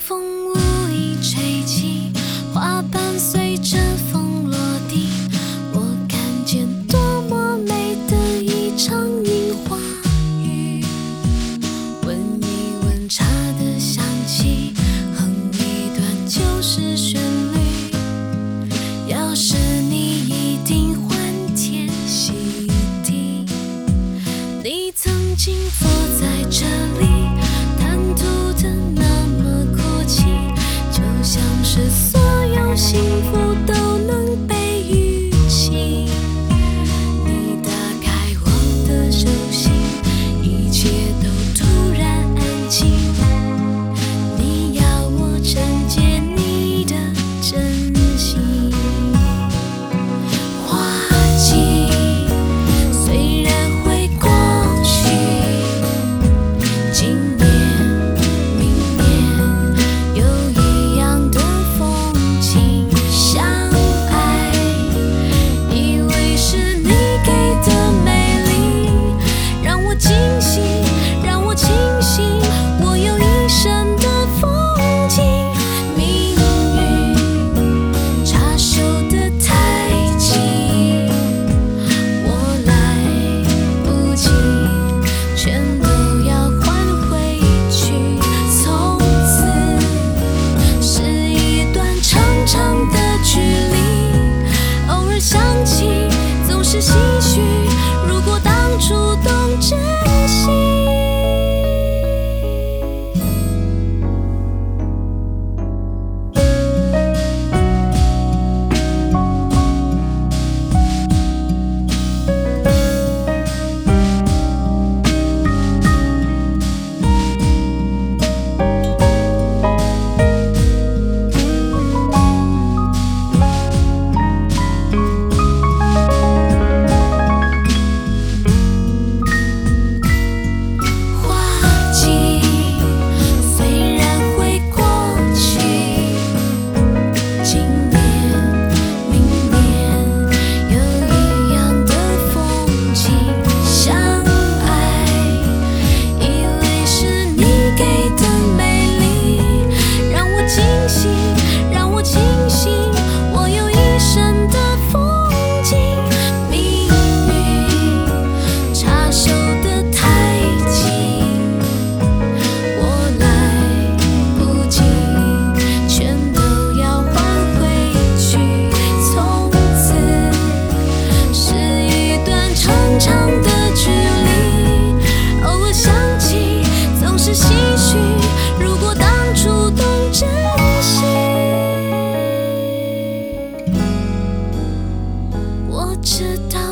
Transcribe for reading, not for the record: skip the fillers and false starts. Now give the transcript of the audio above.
风无意吹起，花瓣随着风落地。我看见多么美的一场樱花雨，闻一闻茶的香气，哼一段旧时旋律。要是你一定欢天喜地，你曾经坐在这里，谈吐的那么阔气，就像是所有幸福都能被预期。你打开我的手心，一切都突然安静。你要我承接你的真心。花季虽然会过去，今年明年有一样的风景。相爱以为是你给的美丽，让我惊喜，让我庆幸，我有一生的风景。命运插手得太急，我来不及，全都要还回去。从此是一段长长的距离，偶尔想起总是唏嘘，如果当初懂珍惜。花季虽然会过去，今年明年有一样的风景。相爱以为是你给的美丽，让我惊喜，让我庆幸，我有一生的风景。命运插手得太急，我来不及，全都要还回去。从此是一段长长的距离，偶尔想起总是唏嘘，如果当初懂珍惜。我知道